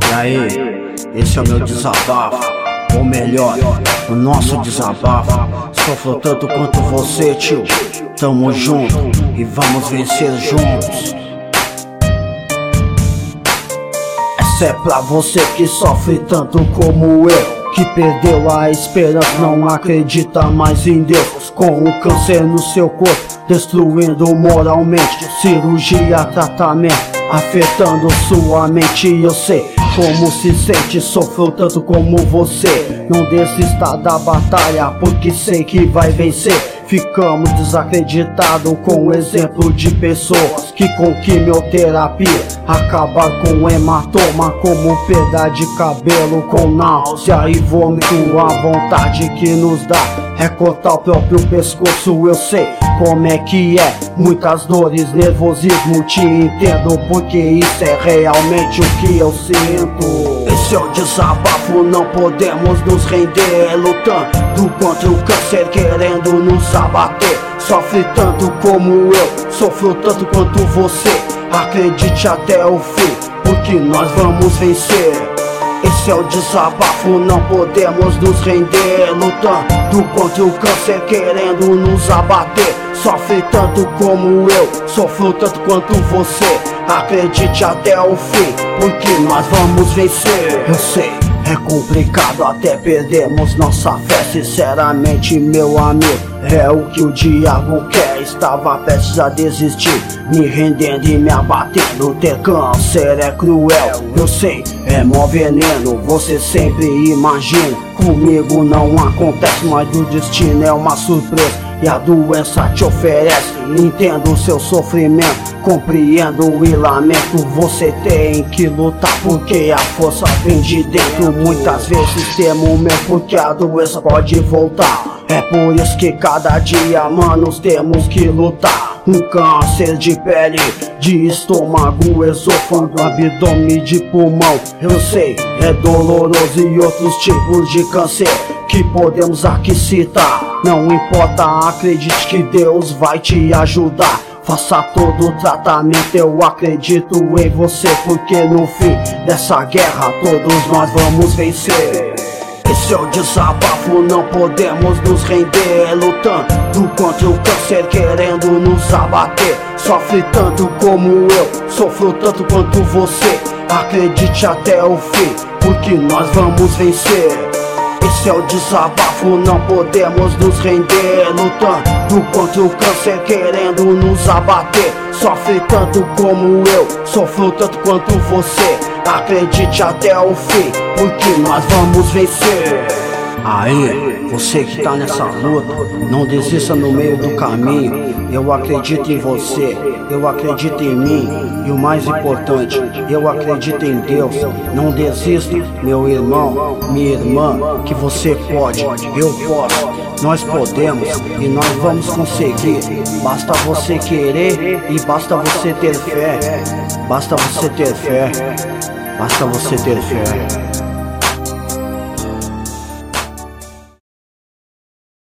E aí, esse é o meu desabafo, ou melhor, o nosso desabafo. Sofro tanto quanto você, tio. Tamo junto e vamos vencer juntos. Essa é pra você que sofre tanto como eu, que perdeu a esperança, não acredita mais em Deus. Com um câncer no seu corpo, destruindo moralmente. Cirurgia, tratamento, afetando sua mente. Eu sei como se sente, sofreu tanto como você. Não desista da batalha, porque sei que vai vencer. Ficamos desacreditados com o exemplo de pessoas que com quimioterapia acabar com hematoma, como perda de cabelo, com náusea e vômito. A vontade que nos dá é cortar o próprio pescoço. Eu sei como é que é, muitas dores, nervosismo, te entendo, porque isso é realmente o que eu sinto. Esse é o desabafo, não podemos nos render, lutando contra o câncer, querendo nos abater. Sofre tanto como eu, sofro tanto quanto você. Acredite até o fim, porque nós vamos vencer. Esse é o desabafo, não podemos nos render, lutando contra o câncer, querendo nos abater. Sofre tanto como eu, sofro tanto quanto você. Acredite até o fim, porque nós vamos vencer. Eu sei, é complicado, até perdemos nossa fé. Sinceramente, meu amigo, é o que o diabo quer. Estava prestes a desistir, me rendendo e me abatendo. Ter câncer é cruel, eu sei, é mó veneno. Você sempre imagina, comigo não acontece, mas o destino é uma surpresa e a doença te oferece. Entendo o seu sofrimento, compreendo e lamento. Você tem que lutar, porque a força vem de dentro. Muitas vezes temo mesmo, porque a doença pode voltar. É por isso que cada dia, manos, temos que lutar. Um câncer de pele, de estômago, esôfago, abdômen, de pulmão. Eu sei, é doloroso, e outros tipos de câncer que podemos aqui citar. Não importa, acredite que Deus vai te ajudar. Faça todo o tratamento, eu acredito em você, porque no fim dessa guerra todos nós vamos vencer. Esse é o desabafo, não podemos nos render, lutando contra o câncer, querendo nos abater. Sofre tanto como eu, sofro tanto quanto você. Acredite até o fim, porque nós vamos vencer. Esse é o desabafo, não podemos nos render, lutando contra o câncer, querendo nos abater. Sofre tanto como eu, sofro tanto quanto você. Acredite até o fim, porque nós vamos vencer. Aí, você que tá nessa luta, não desista no meio do caminho. Eu acredito em você, eu acredito em mim. E o mais importante, eu acredito em Deus. Não desista, meu irmão, minha irmã, que você pode, eu posso, nós podemos e nós vamos conseguir. Basta você querer e basta você ter fé. Basta você ter fé. Basta você ter fé.